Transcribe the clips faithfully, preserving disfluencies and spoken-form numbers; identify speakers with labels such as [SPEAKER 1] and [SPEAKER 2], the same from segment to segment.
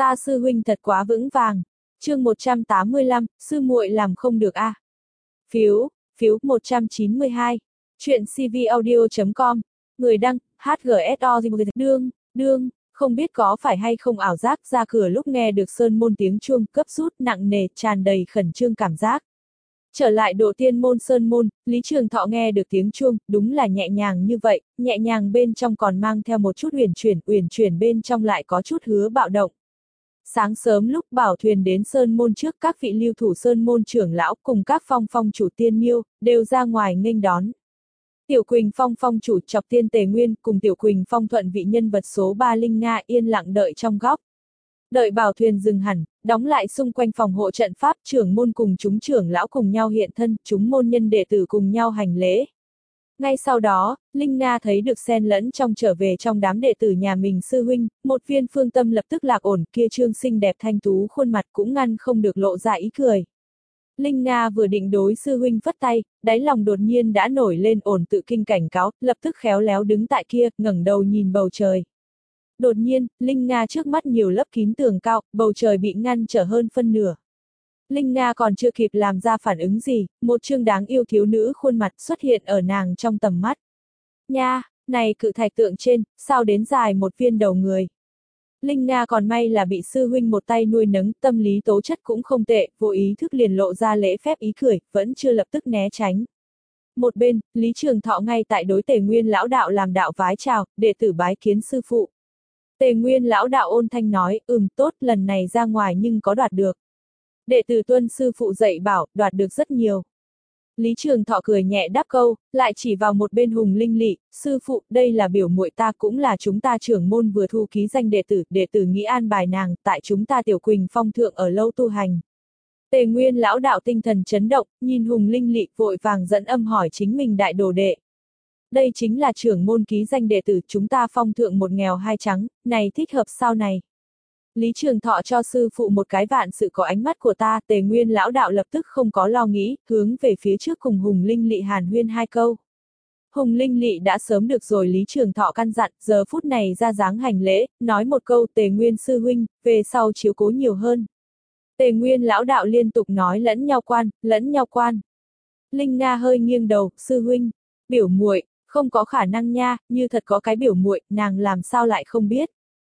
[SPEAKER 1] Ta sư huynh thật quá vững vàng. Chương một trăm tám mươi lăm, sư muội làm không được a. À. Phiếu, phiếu một trăm chín mươi hai. Chuyện cvaudio chấm com. Người đăng, hát giê ét o đương, đương, không biết có phải hay không ảo giác, ra cửa lúc nghe được sơn môn tiếng chuông cấp rút nặng nề, tràn đầy khẩn trương cảm giác. Trở lại độ tiên môn sơn môn, Lý Trường Thọ nghe được tiếng chuông, đúng là nhẹ nhàng như vậy, nhẹ nhàng bên trong còn mang theo một chút uyển chuyển, uyển chuyển bên trong lại có chút hứa bạo động. Sáng sớm lúc bảo thuyền đến sơn môn trước, các vị lưu thủ sơn môn trưởng lão cùng các phong phong chủ tiên miêu, đều ra ngoài nghênh đón. Tiểu Quỳnh Phong phong chủ Chọc Tiên Tề Nguyên cùng Tiểu Quỳnh Phong thuận vị nhân vật số ba Linh Nga yên lặng đợi trong góc. Đợi bảo thuyền dừng hẳn, đóng lại xung quanh phòng hộ trận pháp, trưởng môn cùng chúng trưởng lão cùng nhau hiện thân, chúng môn nhân đệ tử cùng nhau hành lễ. Ngay sau đó, Linh Nga thấy được xen lẫn trong trở về trong đám đệ tử nhà mình sư huynh, một viên phương tâm lập tức lạc ổn, kia trương xinh đẹp thanh tú khuôn mặt cũng ngăn không được lộ ra ý cười. Linh Nga vừa định đối sư huynh phất tay, đáy lòng đột nhiên đã nổi lên ổn tự kinh cảnh cáo, lập tức khéo léo đứng tại kia, ngẩng đầu nhìn bầu trời. Đột nhiên, Linh Nga trước mắt nhiều lớp kín tường cao, bầu trời bị ngăn trở hơn phân nửa. Linh Nga còn chưa kịp làm ra phản ứng gì, một trương đáng yêu thiếu nữ khuôn mặt xuất hiện ở nàng trong tầm mắt. Nha, này cự thạch tượng trên, sao đến dài một viên đầu người. Linh Nga còn may là bị sư huynh một tay nuôi nấng, tâm lý tố chất cũng không tệ, vô ý thức liền lộ ra lễ phép ý cười, vẫn chưa lập tức né tránh. Một bên, Lý Trường Thọ ngay tại đối Tề Nguyên lão đạo làm đạo vái chào, đệ tử bái kiến sư phụ. Tề Nguyên lão đạo ôn thanh nói, ừm tốt, lần này ra ngoài nhưng có đoạt được. Đệ tử tuân sư phụ dạy bảo, đoạt được rất nhiều. Lý Trường Thọ cười nhẹ đáp câu, lại chỉ vào một bên Hùng Linh Lị, sư phụ, đây là biểu muội ta, cũng là chúng ta trưởng môn vừa thu ký danh đệ tử, đệ tử nghĩ an bài nàng, tại chúng ta Tiểu Quỳnh Phong thượng ở lâu tu hành. Tề Nguyên lão đạo tinh thần chấn động, nhìn Hùng Linh Lị vội vàng dẫn âm hỏi chính mình đại đồ đệ. Đây chính là trưởng môn ký danh đệ tử, chúng ta phong thượng một nghèo hai trắng, này thích hợp sao này? Lý Trường Thọ cho sư phụ một cái vạn sự có ánh mắt của ta, Tề Nguyên lão đạo lập tức không có lo nghĩ, hướng về phía trước cùng Hùng Linh Lị hàn huyên hai câu. Hùng Linh Lị đã sớm được rồi Lý Trường Thọ căn dặn, giờ phút này ra dáng hành lễ, nói một câu Tề Nguyên sư huynh, về sau chiếu cố nhiều hơn. Tề Nguyên lão đạo liên tục nói lẫn nhau quan, lẫn nhau quan. Linh Nga hơi nghiêng đầu, sư huynh, biểu muội, không có khả năng nha, như thật có cái biểu muội, nàng làm sao lại không biết.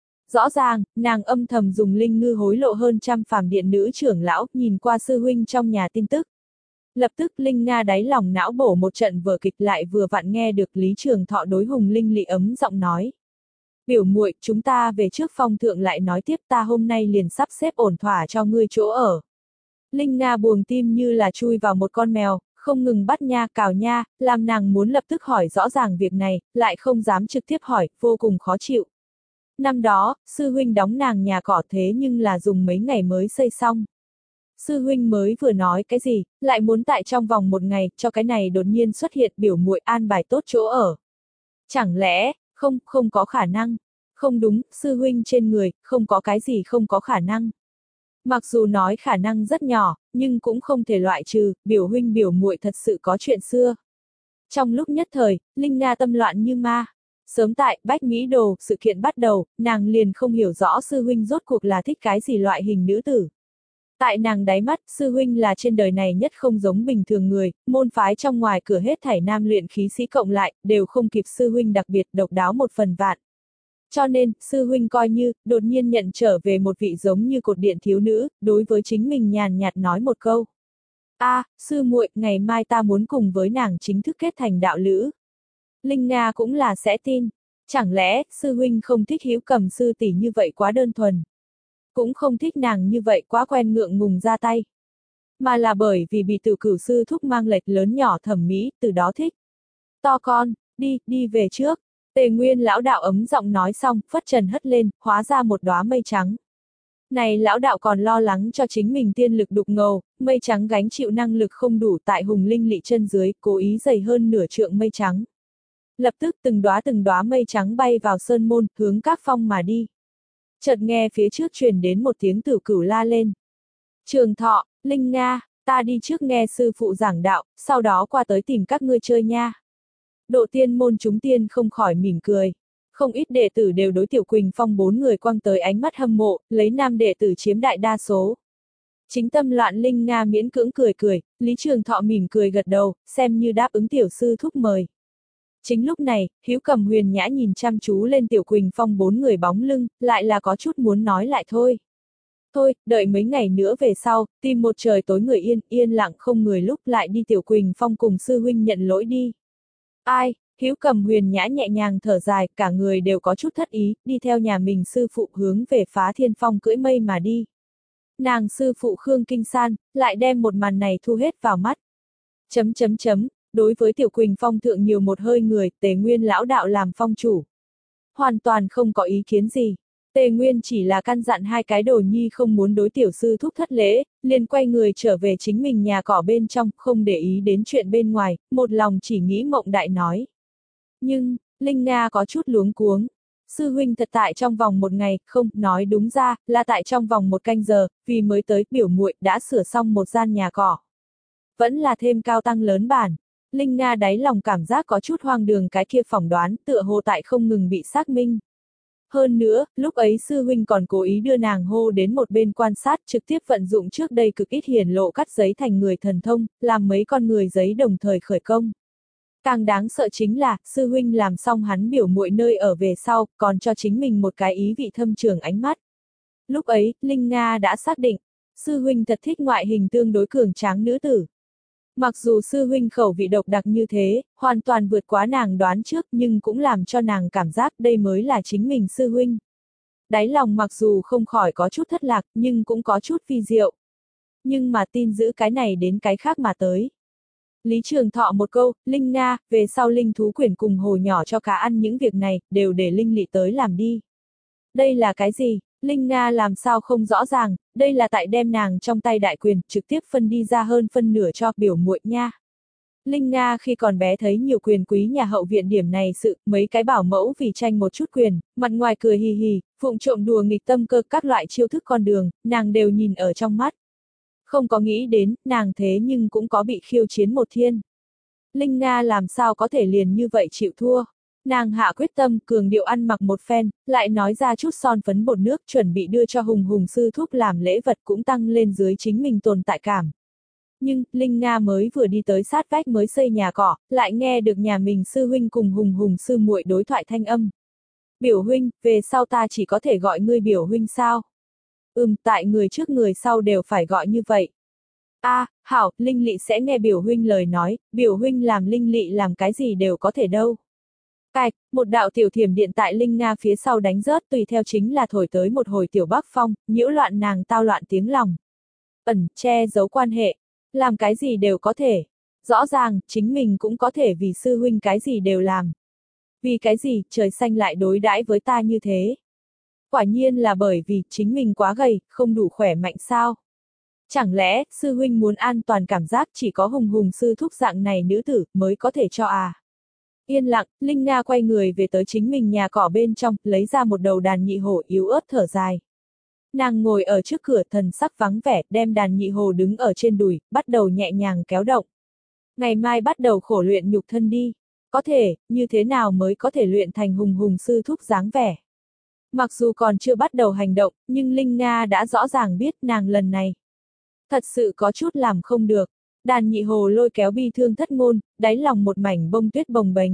[SPEAKER 1] Rõ ràng, nàng âm thầm dùng linh ngư hối lộ hơn trăm phàm điện nữ trưởng lão, nhìn qua sư huynh trong nhà tin tức. Lập tức Linh Nga đáy lòng não bổ một trận vở kịch, lại vừa vặn nghe được Lý Trường Thọ đối Hùng Linh Lị ấm giọng nói. Biểu muội, chúng ta về trước phong thượng lại nói tiếp, ta hôm nay liền sắp xếp ổn thỏa cho ngươi chỗ ở. Linh Nga buồng tim như là chui vào một con mèo, không ngừng bắt nha cào nha, làm nàng muốn lập tức hỏi rõ ràng việc này, lại không dám trực tiếp hỏi, vô cùng khó chịu. Năm đó, sư huynh đóng nàng nhà cỏ thế nhưng là dùng mấy ngày mới xây xong. Sư huynh mới vừa nói cái gì, lại muốn tại trong vòng một ngày, cho cái này đột nhiên xuất hiện biểu muội an bài tốt chỗ ở. Chẳng lẽ, không, không có khả năng. Không đúng, sư huynh trên người, không có cái gì không có khả năng. Mặc dù nói khả năng rất nhỏ, nhưng cũng không thể loại trừ, biểu huynh biểu muội thật sự có chuyện xưa. Trong lúc nhất thời, Linh Nga tâm loạn như ma. Sớm tại Bách Mỹ Đồ, sự kiện bắt đầu, nàng liền không hiểu rõ sư huynh rốt cuộc là thích cái gì loại hình nữ tử. Tại nàng đáy mắt, sư huynh là trên đời này nhất không giống bình thường người, môn phái trong ngoài cửa hết thảy nam luyện khí sĩ cộng lại, đều không kịp sư huynh đặc biệt độc đáo một phần vạn. Cho nên, sư huynh coi như, đột nhiên nhận trở về một vị giống như cột điện thiếu nữ, đối với chính mình nhàn nhạt nói một câu. A, à, sư muội, ngày mai ta muốn cùng với nàng chính thức kết thành đạo lữ. Linh Nga cũng là sẽ tin. Chẳng lẽ, sư huynh không thích Hữu Cầm sư tỷ như vậy quá đơn thuần. Cũng không thích nàng như vậy quá quen ngượng ngùng ra tay. Mà là bởi vì bị Tử Cửu sư thúc mang lệch lớn nhỏ thẩm mỹ, từ đó thích. To con, đi, đi về trước. Tề Nguyên lão đạo ấm giọng nói xong, phất trần hất lên, hóa ra một đóa mây trắng. Này lão đạo còn lo lắng cho chính mình tiên lực đục ngầu, mây trắng gánh chịu năng lực không đủ tại Hùng Linh Lị chân dưới, cố ý dày hơn nửa trượng mây trắng. Lập tức từng đóa từng đóa mây trắng bay vào sơn môn, hướng các phong mà đi. Chợt nghe phía trước truyền đến một tiếng Tử Cửu la lên. Trường Thọ, Linh Nga, ta đi trước nghe sư phụ giảng đạo, sau đó qua tới tìm các ngươi chơi nha. Độ tiên môn chúng tiên không khỏi mỉm cười. Không ít đệ tử đều đối Tiểu Quỳnh Phong bốn người quăng tới ánh mắt hâm mộ, lấy nam đệ tử chiếm đại đa số. Chính tâm loạn Linh Nga miễn cưỡng cười cười, Lý Trường Thọ mỉm cười gật đầu, xem như đáp ứng tiểu sư thúc mời. Chính lúc này, Hiếu Cầm Huyền Nhã nhìn chăm chú lên Tiểu Quỳnh Phong bốn người bóng lưng, lại là có chút muốn nói lại thôi. Thôi, đợi mấy ngày nữa về sau, tìm một trời tối người yên, yên lặng không người lúc lại đi Tiểu Quỳnh Phong cùng sư huynh nhận lỗi đi. Ai, Hiếu Cầm Huyền Nhã nhẹ nhàng thở dài, cả người đều có chút thất ý, đi theo nhà mình sư phụ hướng về Phá Thiên Phong cưỡi mây mà đi. Nàng sư phụ Khương Kinh San, lại đem một màn này thu hết vào mắt. Chấm chấm chấm, đối với Tiểu Quỳnh Phong thượng nhiều một hơi người, Tề Nguyên lão đạo làm phong chủ. Hoàn toàn không có ý kiến gì. Tề Nguyên chỉ là căn dặn hai cái đồ nhi không muốn đối tiểu sư thúc thất lễ, liền quay người trở về chính mình nhà cỏ bên trong, không để ý đến chuyện bên ngoài, một lòng chỉ nghĩ mộng đại nói. Nhưng, Linh Nga có chút luống cuống. Sư huynh thật tại trong vòng một ngày, không, nói đúng ra, là tại trong vòng một canh giờ, vì mới tới, biểu muội đã sửa xong một gian nhà cỏ. Vẫn là thêm cao tăng lớn bản. Linh Nga đáy lòng cảm giác có chút hoang đường cái kia phỏng đoán, tựa hồ tại không ngừng bị xác minh. Hơn nữa, lúc ấy sư huynh còn cố ý đưa nàng hô đến một bên quan sát, trực tiếp vận dụng trước đây cực ít hiển lộ cắt giấy thành người thần thông, làm mấy con người giấy đồng thời khởi công. Càng đáng sợ chính là, sư huynh làm xong hắn biểu muội nơi ở về sau, còn cho chính mình một cái ý vị thâm trường ánh mắt. Lúc ấy, Linh Nga đã xác định, sư huynh thật thích ngoại hình tương đối cường tráng nữ tử. Mặc dù sư huynh khẩu vị độc đặc như thế, hoàn toàn vượt quá nàng đoán trước nhưng cũng làm cho nàng cảm giác đây mới là chính mình sư huynh. Đáy lòng mặc dù không khỏi có chút thất lạc nhưng cũng có chút phi diệu. Nhưng mà tin giữ cái này đến cái khác mà tới. Lý Trường Thọ một câu, Linh Nga, về sau Linh thú quyển cùng hồ nhỏ cho cá ăn những việc này, đều để Linh Lị tới làm đi. Đây là cái gì? Linh Nga làm sao không rõ ràng, đây là tại đem nàng trong tay đại quyền, trực tiếp phân đi ra hơn phân nửa cho biểu muội nha. Linh Nga khi còn bé thấy nhiều quyền quý nhà hậu viện điểm này sự, mấy cái bảo mẫu vì tranh một chút quyền, mặt ngoài cười hì hì, phụng trộm đùa nghịch tâm cơ các loại chiêu thức con đường, nàng đều nhìn ở trong mắt. Không có nghĩ đến, nàng thế nhưng cũng có bị khiêu chiến một thiên. Linh Nga làm sao có thể liền như vậy chịu thua. Nàng hạ quyết tâm cường điệu ăn mặc một phen, lại nói ra chút son phấn bột nước chuẩn bị đưa cho Hùng Hùng sư thúc làm lễ vật cũng tăng lên dưới chính mình tồn tại cảm. Nhưng, Linh Nga mới vừa đi tới sát vách mới xây nhà cỏ, lại nghe được nhà mình sư huynh cùng Hùng Hùng sư muội đối thoại thanh âm. Biểu huynh, về sau ta chỉ có thể gọi ngươi biểu huynh sao? Ừm, tại người trước người sau đều phải gọi như vậy. A, à, hảo, Linh Lị sẽ nghe biểu huynh lời nói, biểu huynh làm Linh Lị làm cái gì đều có thể đâu. Cạch, một đạo tiểu thiểm điện tại Linh Nga phía sau đánh rớt tùy theo chính là thổi tới một hồi tiểu bắc phong, nhiễu loạn nàng tao loạn tiếng lòng. Ẩn, che giấu quan hệ, làm cái gì đều có thể. Rõ ràng, chính mình cũng có thể vì sư huynh cái gì đều làm. Vì cái gì, trời xanh lại đối đãi với ta như thế. Quả nhiên là bởi vì chính mình quá gầy, không đủ khỏe mạnh sao. Chẳng lẽ, sư huynh muốn an toàn cảm giác chỉ có Hùng Hùng sư thúc dạng này nữ tử mới có thể cho à. Yên lặng, Linh Nga quay người về tới chính mình nhà cỏ bên trong, lấy ra một đầu đàn nhị hổ yếu ớt thở dài. Nàng ngồi ở trước cửa thần sắc vắng vẻ, đem đàn nhị hổ đứng ở trên đùi, bắt đầu nhẹ nhàng kéo động. Ngày mai bắt đầu khổ luyện nhục thân đi. Có thể, như thế nào mới có thể luyện thành Hùng Hùng sư thúc dáng vẻ. Mặc dù còn chưa bắt đầu hành động, nhưng Linh Nga đã rõ ràng biết nàng lần này. Thật sự có chút làm không được. Đàn nhị hồ lôi kéo bi thương thất ngôn, đáy lòng một mảnh bông tuyết bồng bềnh.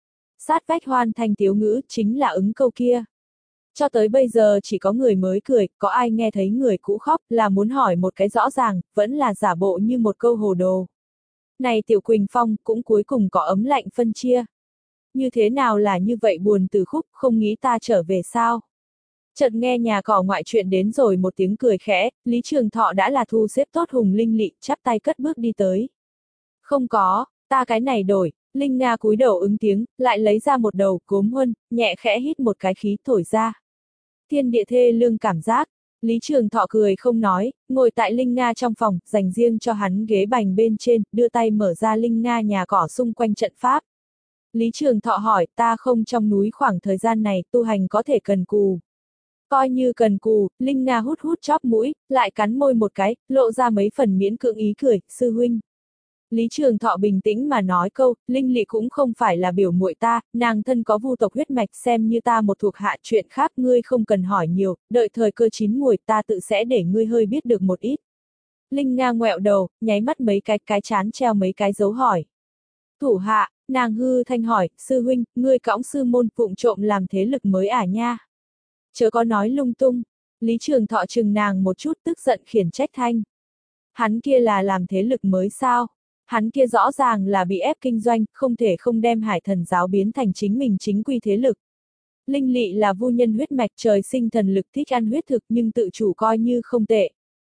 [SPEAKER 1] Sát vách hoan thanh tiếu ngữ chính là ứng câu kia. Cho tới bây giờ chỉ có người mới cười, có ai nghe thấy người cũ khóc là muốn hỏi một cái rõ ràng, vẫn là giả bộ như một câu hồ đồ. Này Tiểu Quỳnh Phong cũng cuối cùng có ấm lạnh phân chia. Như thế nào là như vậy buồn từ khúc, không nghĩ ta trở về sao? Chợt nghe nhà cỏ ngoại chuyện đến rồi một tiếng cười khẽ, Lý Trường Thọ đã là thu xếp tốt Hùng Linh Lị, chắp tay cất bước đi tới. Không có, ta cái này đổi, Linh Nga cúi đầu ứng tiếng, lại lấy ra một đầu cốm huân, nhẹ khẽ hít một cái khí thổi ra. Thiên địa thê lương cảm giác, Lý Trường Thọ cười không nói, ngồi tại Linh Nga trong phòng, dành riêng cho hắn ghế bành bên trên, đưa tay mở ra Linh Nga nhà cỏ xung quanh trận pháp. Lý Trường Thọ hỏi, ta không trong núi khoảng thời gian này tu hành có thể cần cù. Coi như cần cù, Linh Nga hút hút chóp mũi, lại cắn môi một cái, lộ ra mấy phần miễn cưỡng ý cười, sư huynh. Lý Trường Thọ bình tĩnh mà nói câu, Linh Lị cũng không phải là biểu muội ta, nàng thân có vu tộc huyết mạch xem như ta một thuộc hạ, chuyện khác ngươi không cần hỏi nhiều, đợi thời cơ chín muồi ta tự sẽ để ngươi hơi biết được một ít. Linh Nga ngoẹo đầu, nháy mắt mấy cái cái chán treo mấy cái dấu hỏi. Thủ hạ, nàng hư thanh hỏi, sư huynh, ngươi cõng sư môn phụng trộm làm thế lực mới à nha. Chớ có nói lung tung. Lý Trường Thọ chừng nàng một chút tức giận khiển trách thanh. Hắn kia là làm thế lực mới sao? Hắn kia rõ ràng là bị ép kinh doanh, không thể không đem Hải Thần giáo biến thành chính mình chính quy thế lực. Linh Lị là vu nhân huyết mạch trời sinh thần lực thích ăn huyết thực nhưng tự chủ coi như không tệ.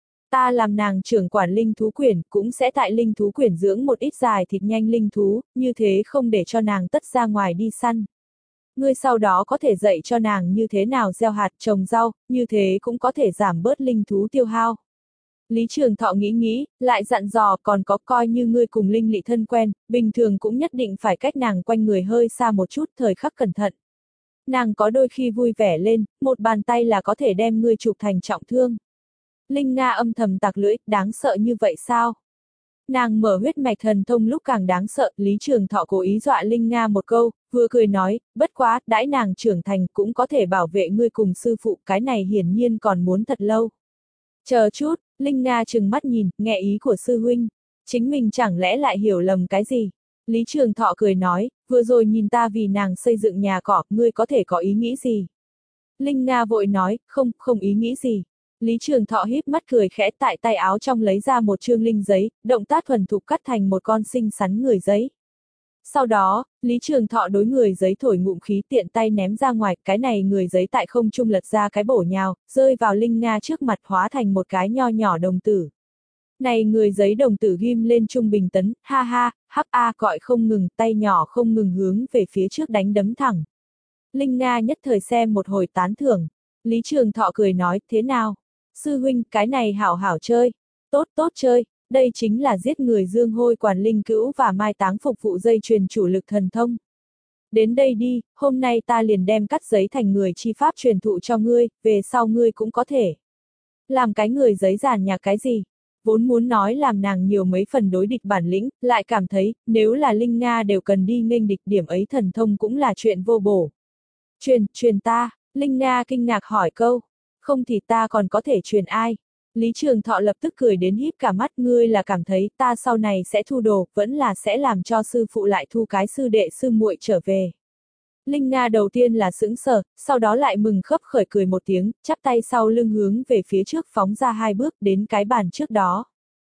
[SPEAKER 1] Ta làm nàng trưởng quản linh thú quyển, cũng sẽ tại linh thú quyển dưỡng một ít dài thịt nhanh linh thú, như thế không để cho nàng tất ra ngoài đi săn. Ngươi sau đó có thể dạy cho nàng như thế nào gieo hạt trồng rau, như thế cũng có thể giảm bớt linh thú tiêu hao. Lý Trường Thọ nghĩ nghĩ, lại dặn dò còn có coi như ngươi cùng Linh Lị thân quen, bình thường cũng nhất định phải cách nàng quanh người hơi xa một chút, thời khắc cẩn thận. Nàng có đôi khi vui vẻ lên, một bàn tay là có thể đem ngươi chụp thành trọng thương. Linh Nga âm thầm tặc lưỡi, đáng sợ như vậy sao? Nàng mở huyết mạch thần thông lúc càng đáng sợ, Lý Trường Thọ cố ý dọa Linh Nga một câu, vừa cười nói, bất quá, đãi nàng trưởng thành cũng có thể bảo vệ ngươi cùng sư phụ, cái này hiển nhiên còn muốn thật lâu. Chờ chút, Linh Nga trừng mắt nhìn, nghe ý của sư huynh, chính mình chẳng lẽ lại hiểu lầm cái gì? Lý Trường Thọ cười nói, vừa rồi nhìn ta vì nàng xây dựng nhà cỏ, ngươi có thể có ý nghĩ gì? Linh Nga vội nói, không, không ý nghĩ gì. Lý Trường Thọ híp mắt cười khẽ tại tay áo trong lấy ra một chương linh giấy, động tác thuần thục cắt thành một con xinh xắn người giấy. Sau đó, Lý Trường Thọ đối người giấy thổi ngụm khí tiện tay ném ra ngoài, cái này người giấy tại không trung lật ra cái bổ nhào, rơi vào Linh Nga trước mặt hóa thành một cái nho nhỏ đồng tử. Này người giấy đồng tử ghim lên trung bình tấn, ha ha, hắc a gọi không ngừng, tay nhỏ không ngừng hướng về phía trước đánh đấm thẳng. Linh Nga nhất thời xem một hồi tán thưởng. Lý Trường Thọ cười nói, thế nào? Sư huynh, cái này hảo hảo chơi. Tốt tốt chơi, đây chính là giết người dương hôi quản linh cữu và mai táng phục vụ dây chuyền chủ lực thần thông. Đến đây đi, hôm nay ta liền đem cắt giấy thành người chi pháp truyền thụ cho ngươi, về sau ngươi cũng có thể. Làm cái người giấy giản nhạc cái gì? Vốn muốn nói làm nàng nhiều mấy phần đối địch bản lĩnh, lại cảm thấy, nếu là Linh Nga đều cần đi nghênh địch điểm ấy thần thông cũng là chuyện vô bổ. Truyền, truyền ta, Linh Nga kinh ngạc hỏi câu. Không thì ta còn có thể truyền ai? Lý Trường Thọ lập tức cười đến híp cả mắt, ngươi là cảm thấy ta sau này sẽ thu đồ, vẫn là sẽ làm cho sư phụ lại thu cái sư đệ sư muội trở về. Linh Nga đầu tiên là sững sờ, sau đó lại mừng khấp khởi cười một tiếng, chắp tay sau lưng hướng về phía trước phóng ra hai bước đến cái bàn trước đó.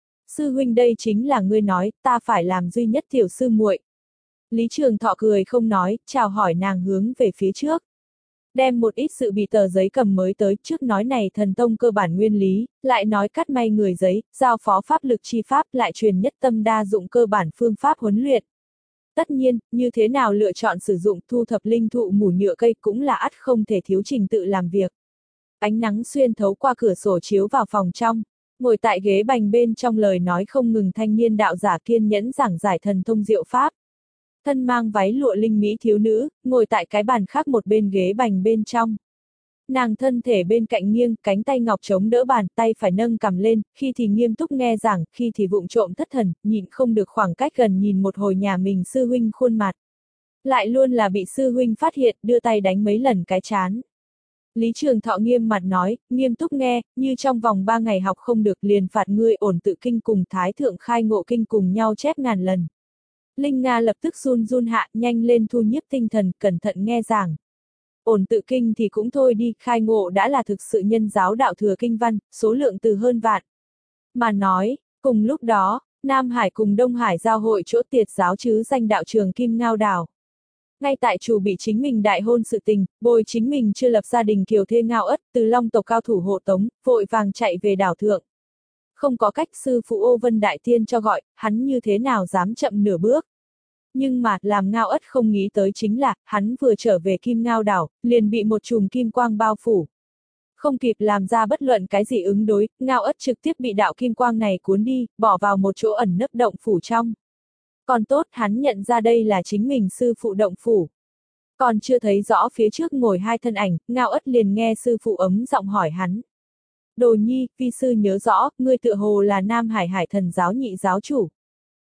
[SPEAKER 1] Sư huynh đây chính là ngươi nói, ta phải làm duy nhất tiểu sư muội. Lý Trường Thọ cười không nói, chào hỏi nàng hướng về phía trước. Đem một ít sự bị tờ giấy cầm mới tới, trước nói này thần tông cơ bản nguyên lý, lại nói cắt may người giấy, giao phó pháp lực chi pháp, lại truyền nhất tâm đa dụng cơ bản phương pháp huấn luyện. Tất nhiên, như thế nào lựa chọn sử dụng thu thập linh thụ mủ nhựa cây cũng là ắt không thể thiếu trình tự làm việc. Ánh nắng xuyên thấu qua cửa sổ chiếu vào phòng trong, ngồi tại ghế bành bên trong lời nói không ngừng thanh niên đạo giả kiên nhẫn giảng giải thần thông diệu pháp. Thân mang váy lụa linh mỹ thiếu nữ, ngồi tại cái bàn khác một bên ghế bành bên trong. Nàng thân thể bên cạnh nghiêng, cánh tay ngọc chống đỡ bàn, tay phải nâng cầm lên, khi thì nghiêm túc nghe giảng, khi thì vụng trộm thất thần, nhịn không được khoảng cách gần nhìn một hồi nhà mình sư huynh khuôn mặt. Lại luôn là bị sư huynh phát hiện, đưa tay đánh mấy lần cái chán. Lý Trường Thọ nghiêm mặt nói, nghiêm túc nghe, như trong vòng ba ngày học không được liền phạt ngươi ổn tự kinh cùng Thái Thượng Khai Ngộ Kinh cùng nhau chép ngàn lần. Linh Nga lập tức run run hạ, nhanh lên thu nhiếp tinh thần, cẩn thận nghe giảng. Ổn tự kinh thì cũng thôi đi, khai ngộ đã là thực sự nhân giáo đạo thừa kinh văn, số lượng từ hơn vạn. Mà nói, cùng lúc đó, Nam Hải cùng Đông Hải giao hội chỗ tiệt giáo chứ danh đạo trường Kim Ngao Đảo. Ngay tại chủ bị chính mình đại hôn sự tình, bồi chính mình chưa lập gia đình kiều thê Ngao Ất, từ Long tộc cao thủ hộ tống, vội vàng chạy về đảo thượng. Không có cách sư phụ Ô Vân Đại Tiên cho gọi, hắn như thế nào dám chậm nửa bước. Nhưng mà, làm Ngao Ất không nghĩ tới chính là, hắn vừa trở về Kim Ngao Đảo, liền bị một chùm kim quang bao phủ. Không kịp làm ra bất luận cái gì ứng đối, Ngao Ất trực tiếp bị đạo kim quang này cuốn đi, bỏ vào một chỗ ẩn nấp động phủ trong. Còn tốt, hắn nhận ra đây là chính mình sư phụ động phủ. Còn chưa thấy rõ phía trước ngồi hai thân ảnh, Ngao Ất liền nghe sư phụ ấm giọng hỏi hắn. Đồ nhi, vi sư nhớ rõ, ngươi tựa hồ là Nam Hải Hải Thần giáo nhị giáo chủ.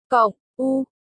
[SPEAKER 1] Cộng, U,